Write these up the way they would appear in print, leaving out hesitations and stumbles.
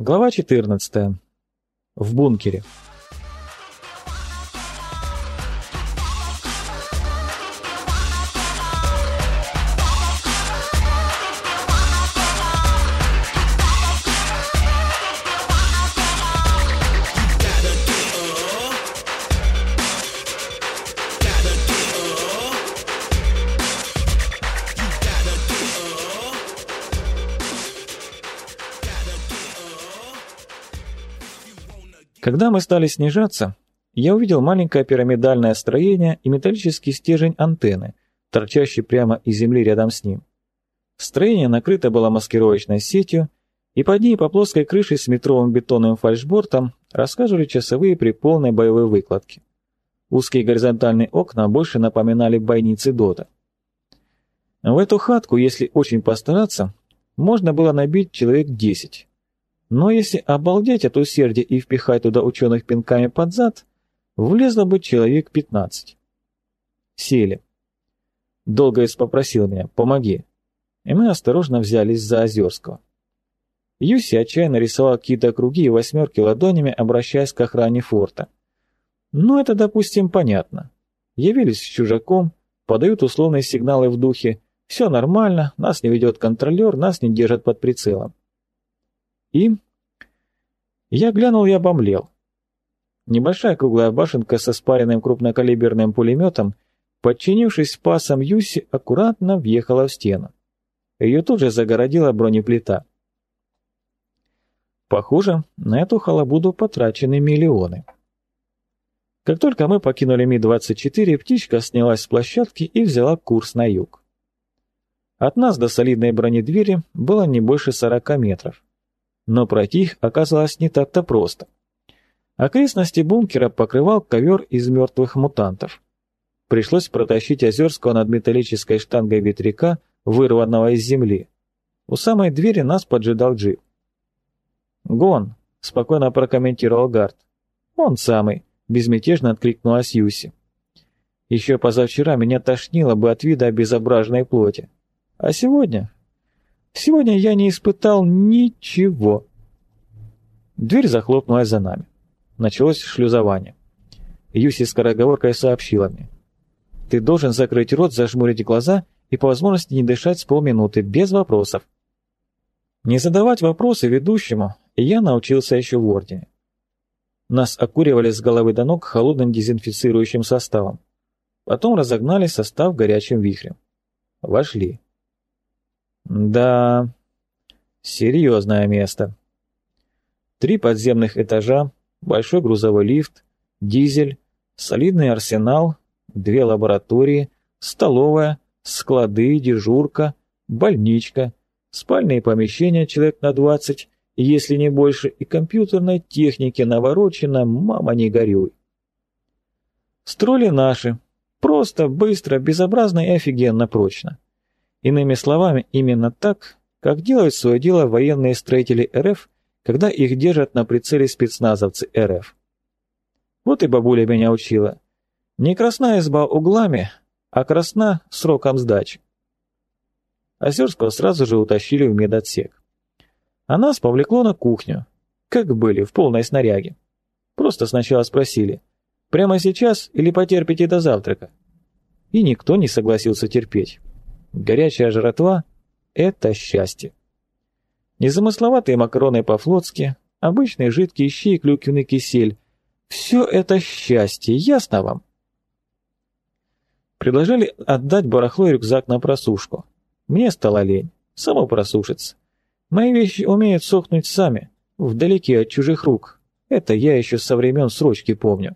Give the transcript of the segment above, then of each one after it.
Глава 14. В бункере. Когда мы стали снижаться, я увидел маленькое пирамидальное строение и металлический стержень антенны, торчащий прямо из земли рядом с ним. Строение накрыто было маскировочной сетью, и под ней по плоской крыше с метровым бетонным фальшбортом рассказывали часовые при полной боевой выкладке. Узкие горизонтальные окна больше напоминали бойницы ДОТа. В эту хатку, если очень постараться, можно было набить человек 10. Но если обалдеть от усердия и впихать туда ученых пинками под зад, влезло бы человек 15. Сели. Долгоец попросил меня: «Помоги». И мы осторожно взялись за Озерского. Юси отчаянно рисовал какие-то круги и восьмерки ладонями, обращаясь к охране форта. Ну, это, допустим, понятно. Явились с чужаком, подают условные сигналы в духе: «Все нормально, нас не ведет контролер, нас не держат под прицелом». И я глянул и обомлел. Небольшая круглая башенка со спаренным крупнокалиберным пулеметом, подчинившись пасам Юси, аккуратно въехала в стену. Ее тут же загородила бронеплита. Похоже, на эту халабуду потрачены миллионы. Как только мы покинули Ми-24, птичка снялась с площадки и взяла курс на юг. От нас до солидной бронедвери было не больше 40 метров. Но пройти их оказалось не так-то просто. Окрестности бункера покрывал ковер из мертвых мутантов. Пришлось протащить Озерского над металлической штангой ветряка, вырванного из земли. У самой двери нас поджидал джип. «Гон», — спокойно прокомментировал Гард. «Он самый», — безмятежно откликнулась Юси. «Еще позавчера меня тошнило бы от вида обезображенной плоти. А сегодня... Сегодня я не испытал ничего». Дверь захлопнулась за нами. Началось шлюзование. Юси скороговоркой сообщила мне: «Ты должен закрыть рот, зажмурить глаза и по возможности не дышать с полминуты, без вопросов». Не задавать вопросы ведущему я научился еще в Ордене. Нас окуривали с головы до ног холодным дезинфицирующим составом. Потом разогнали состав горячим вихрем. Вошли. Да, серьезное место. 3 подземных этажа, большой грузовой лифт, дизель, солидный арсенал, 2 лаборатории, столовая, склады, дежурка, больничка, спальные помещения человек на 20, если не больше, и компьютерной техники наворочено, мама не горюй. Строили наши. Просто, быстро, безобразно и офигенно прочно. Иными словами, именно так, как делают свое дело военные строители РФ, когда их держат на прицеле спецназовцы РФ. Вот и бабуля меня учила. Не красна изба углами, а красна сроком сдачи. Озерского сразу же утащили в медотсек. А нас повлекло на кухню, как были, в полной снаряге. Просто сначала спросили: «Прямо сейчас или потерпите до завтрака?» И никто не согласился терпеть. Горячая жратва — это счастье. Незамысловатые макароны по-флотски, обычные жидкие щи и клюквенный кисель — все это счастье, ясно вам? Предложили отдать барахло и рюкзак на просушку. Мне стало лень, само просушится. Мои вещи умеют сохнуть сами, вдалеке от чужих рук. Это я еще со времен срочки помню.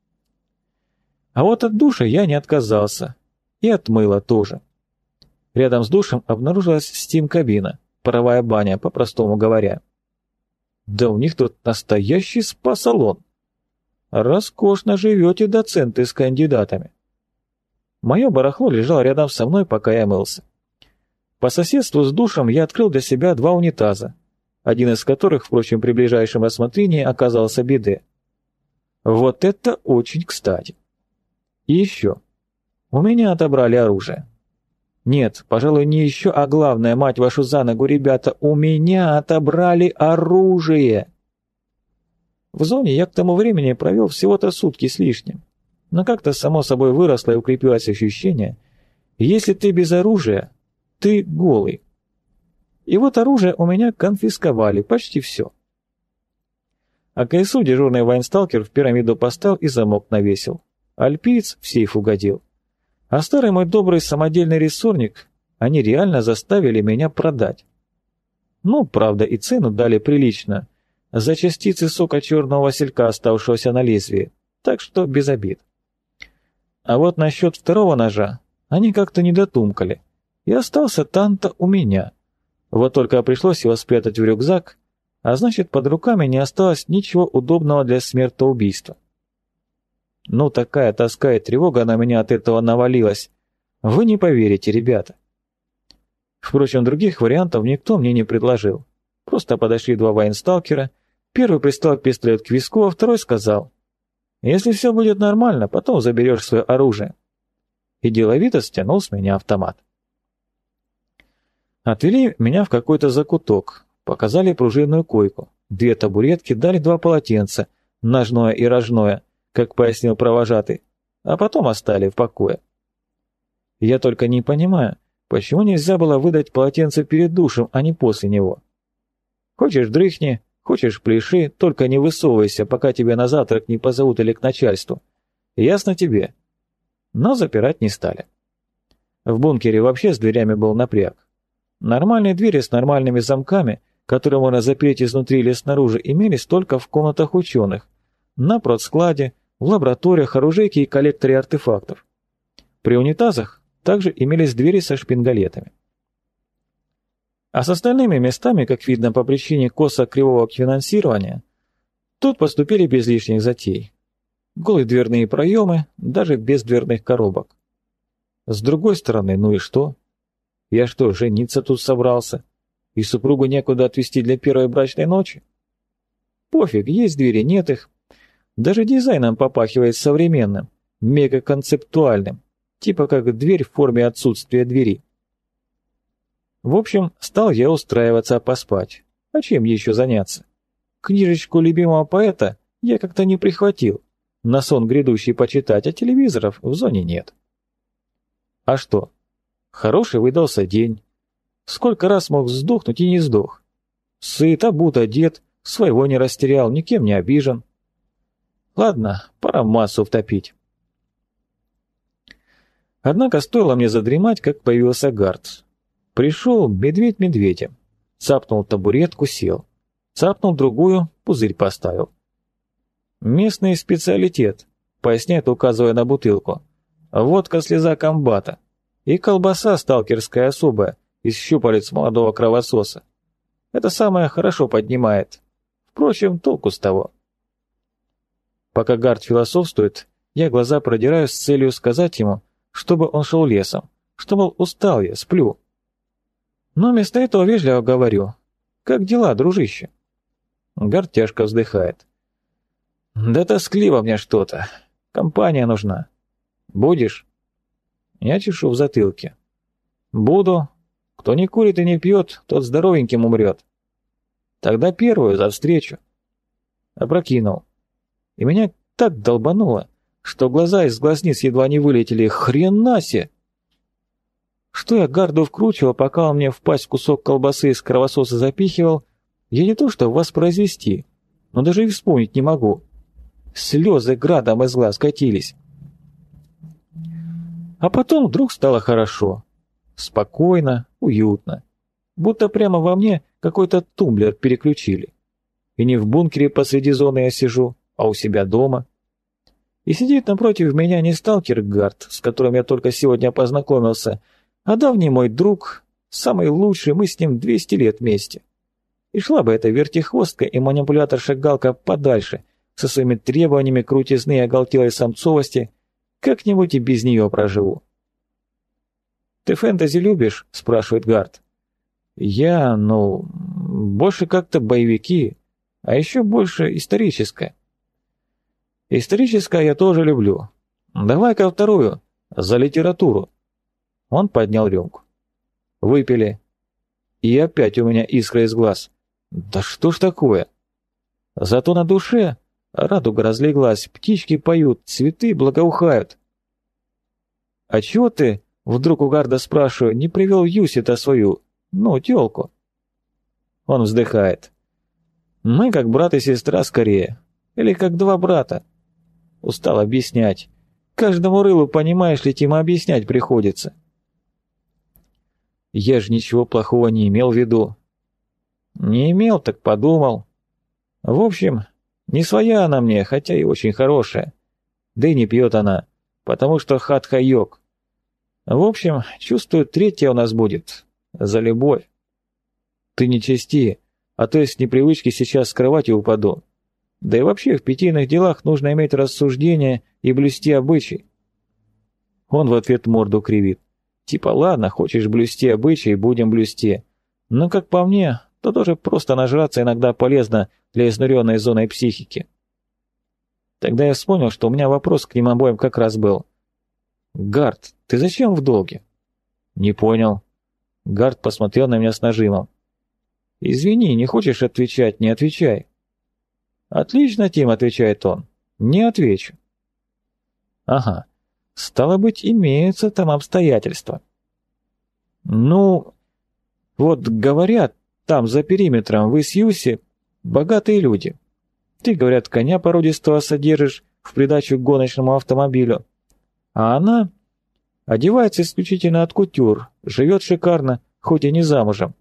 А вот от душа я не отказался. И от мыла тоже. Рядом с душем обнаружилась стим-кабина, паровая баня, по-простому говоря. Да у них тут настоящий спа-салон. Роскошно живете, доценты с кандидатами. Мое барахло лежало рядом со мной, пока я мылся. По соседству с душем я открыл для себя 2 унитаза, один из которых, впрочем, при ближайшем рассмотрении оказался биде. Вот это очень кстати. И еще. У меня отобрали оружие. Нет, пожалуй, не еще, а главное, мать вашу за ногу, ребята, у меня отобрали оружие. В зоне я к тому времени провел всего-то сутки с лишним. Но как-то само собой выросло и укрепилось ощущение, если ты без оружия, ты голый. И вот оружие у меня конфисковали, почти все. А КСУ дежурный военсталкер в пирамиду поставил и замок навесил. Альпиец в сейф угодил. А старый мой добрый самодельный рессорник они реально заставили меня продать. Ну, правда, и цену дали прилично, за частицы сока черного василька, оставшегося на лезвии, так что без обид. А вот насчет второго ножа они как-то не дотумкали, и остался танто у меня. Вот только пришлось его спрятать в рюкзак, а значит, под руками не осталось ничего удобного для смертоубийства. Ну, такая тоска и тревога на меня от этого навалилась. Вы не поверите, ребята. Впрочем, других вариантов никто мне не предложил. Просто подошли два военсталкера, первый приставил пистолет к виску, а второй сказал: «Если все будет нормально, потом заберешь свое оружие». И деловито стянул с меня автомат. Отвели меня в какой-то закуток, показали пружинную койку, 2 табуретки, дали 2 полотенца, ножное и рожное, как пояснил провожатый, а потом оставили в покое. Я только не понимаю, почему нельзя было выдать полотенце перед душем, а не после него. Хочешь дрыхни, хочешь пляши, только не высовывайся, пока тебя на завтрак не позовут или к начальству. Ясно тебе? Но запирать не стали. В бункере вообще с дверями был напряг. Нормальные двери с нормальными замками, которые можно запереть изнутри или снаружи, имелись только в комнатах ученых, на продскладе, в лабораториях, оружейке и коллекторе артефактов. При унитазах также имелись двери со шпингалетами. А с остальными местами, как видно по причине косо-кривого финансирования, тут поступили без лишних затей. Голые дверные проемы, даже без дверных коробок. С другой стороны, ну и что? Я что, жениться тут собрался? И супругу некуда отвезти для первой брачной ночи? Пофиг, есть двери, нет их. Даже дизайном попахивает современным, мегаконцептуальным, типа как дверь в форме отсутствия двери. В общем, стал я устраиваться поспать. А чем еще заняться? Книжечку любимого поэта я как-то не прихватил, на сон грядущий почитать, а телевизоров в зоне нет. А что? Хороший выдался день. Сколько раз мог сдохнуть и не сдох. Сыт, обут, одет, своего не растерял, никем не обижен. Ладно, пора массу втопить. Однако стоило мне задремать, как появился Гард. Пришел медведь медведем. Цапнул табуретку, сел. Цапнул другую, пузырь поставил. «Местный специалитет», — поясняет, указывая на бутылку. «Водка слеза комбата. И колбаса сталкерская особая, из щупалец молодого кровососа. Это самое хорошо поднимает. Впрочем, толку с того». Пока Гард философствует, я глаза продираю с целью сказать ему, чтобы он шел лесом, что, мол, устал я, сплю. Но вместо этого вежливо говорю: «Как дела, дружище?» Гард тяжко вздыхает. «Да тоскливо мне что-то. Компания нужна. Будешь?» Я чешу в затылке. «Буду. Кто не курит и не пьет, тот здоровеньким умрет. Тогда первую за встречу». Опрокинул. И меня так долбануло, что глаза из глазниц едва не вылетели. Хрена себе! Что я Гарду вкручивал, пока он мне в пасть кусок колбасы из кровососа запихивал, я не то что воспроизвести, но даже и вспомнить не могу. Слезы градом из глаз катились. А потом вдруг стало хорошо. Спокойно, уютно. Будто прямо во мне какой-то тумблер переключили. И не в бункере посреди зоны я сижу, а у себя дома. И сидит напротив меня не сталкер Гард, с которым я только сегодня познакомился, а давний мой друг, самый лучший, мы с ним 200 лет вместе. И шла бы эта вертихвостка и манипуляторша-галка подальше, со своими требованиями крутизны и оголтелой самцовости, как-нибудь и без нее проживу. «Ты фэнтези любишь?» – спрашивает Гард. «Я, больше как-то боевики, а еще больше историческое». «Историческое я тоже люблю. Давай-ка вторую, за литературу». Он поднял рюмку. Выпили. И опять у меня искра из глаз. Да что ж такое? Зато на душе радуга разлеглась, птички поют, цветы благоухают. А чего ты, вдруг у Гарда спрашиваю, не привел Юси-то свою, тёлку? Он вздыхает. Мы как брат и сестра скорее, или как два брата. Устал объяснять. Каждому рылу, понимаешь ли, Тима, объяснять приходится. Я же ничего плохого не имел в виду. Не имел, так подумал. В общем, не своя она мне, хотя и очень хорошая. Да и не пьет она, потому что хатха-йог. В общем, чувствую, третья у нас будет. За любовь. Ты не чести, а то я с непривычки сейчас с кровати упаду. Да и вообще в питейных делах нужно иметь рассуждение и блюсти обычай. Он в ответ морду кривит. Типа, ладно, хочешь блюсти обычаи, будем блюсти. Но, как по мне, то тоже просто нажраться иногда полезно для изнуренной зоной психики. Тогда я вспомнил, что у меня вопрос к ним обоим как раз был. «Гард, ты зачем в долге?» «Не понял». Гард посмотрел на меня с нажимом. «Извини, не хочешь отвечать, не отвечай». «Отлично, Тим», — отвечает он. «Не отвечу». «Ага, стало быть, имеются там обстоятельства». «Ну, вот говорят, там за периметром вы с Юси богатые люди. Ты, говорят, коня породистого содержишь в придачу к гоночному автомобилю. А она одевается исключительно от кутюр, живет шикарно, хоть и не замужем».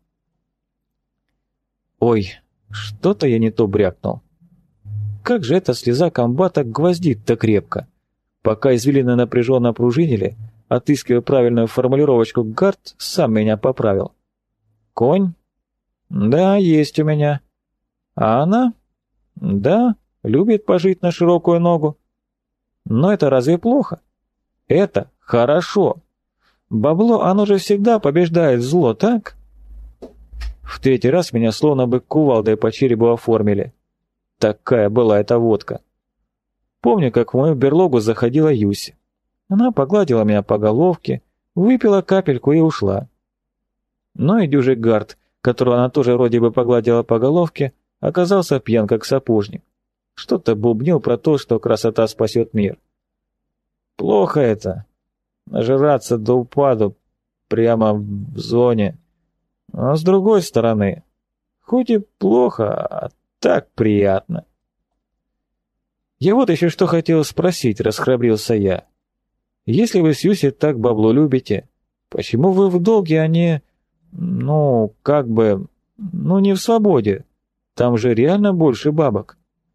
Ой, что-то я не то брякнул. Как же эта слеза комбата гвоздит-то крепко. Пока извилины напряженно пружинили, отыскивая правильную формулировочку, Гард сам меня поправил. «Конь? Да, есть у меня. А она? Да, любит пожить на широкую ногу. Но это разве плохо? Это хорошо. Бабло, оно же всегда побеждает зло, так?» В третий раз меня словно бы кувалдой по черепу оформили. Такая была эта водка. Помню, как в мою берлогу заходила Юси. Она погладила меня по головке, выпила капельку и ушла. Но и дюжий Гард, которого она тоже вроде бы погладила по головке, оказался пьян как сапожник. Что-то бубнил про то, что красота спасет мир. Плохо это. Нажираться до упаду прямо в зоне. А с другой стороны, хоть и плохо, а так приятно. Я вот еще что хотел спросить, расхрабрился я. Если вы с Юси так бабло любите, почему вы в долге, а не, не в свободе? Там же реально больше бабок.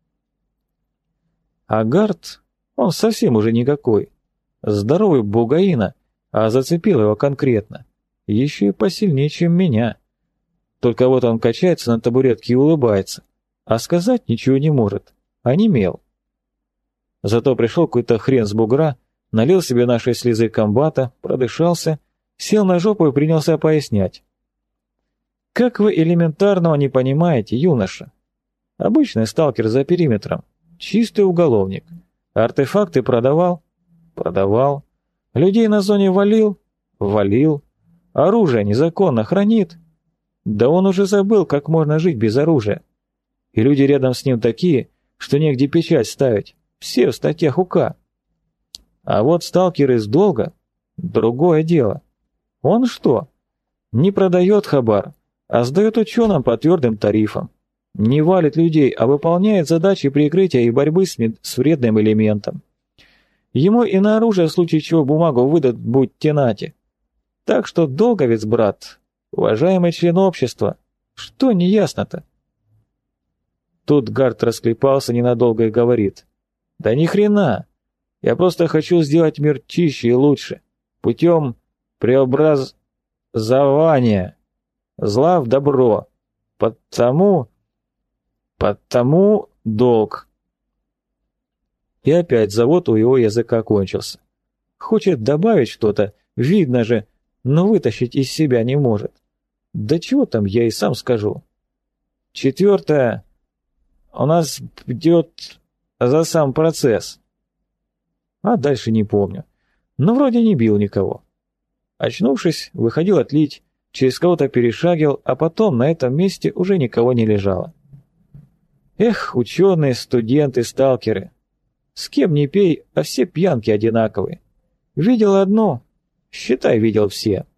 А Гард, он совсем уже никакой. Здоровый бугаина, а зацепил его конкретно. Еще и посильнее, чем меня. Только вот он качается на табуретке и улыбается, а сказать ничего не может, онемел. Зато пришел какой-то хрен с бугра, налил себе нашей слезы комбата, продышался, сел на жопу и принялся пояснять. Как вы элементарного не понимаете, юноша? Обычный сталкер за периметром, чистый уголовник. Артефакты продавал? Продавал. Людей на зоне валил? Валил. Оружие незаконно хранит? Да он уже забыл, как можно жить без оружия. И люди рядом с ним такие, что негде печать ставить. Все в статьях УК. А вот сталкер из долга — другое дело. Он что? Не продает хабар, а сдает ученым по твердым тарифам. Не валит людей, а выполняет задачи прикрытия и борьбы с вредным элементом. Ему и на оружие в случае чего бумагу выдадут, будьте нати. Так что долговец, брат, уважаемый член общества, что неясно-то? Тут Гард расклепался ненадолго и говорит: «Да ни хрена, я просто хочу сделать мир чище и лучше, путем преобразования зла в добро, потому долг». И опять завод у его языка кончился. Хочет добавить что-то, видно же, но вытащить из себя не может. Да чего там, я и сам скажу. 4. У нас идет за сам процесс. А дальше не помню. Но вроде не бил никого. Очнувшись, выходил отлить, через кого-то перешагивал, а потом на этом месте уже никого не лежало. Эх, ученые, студенты, сталкеры. С кем не пей, а все пьянки одинаковые. Видел одно, считай, видел все.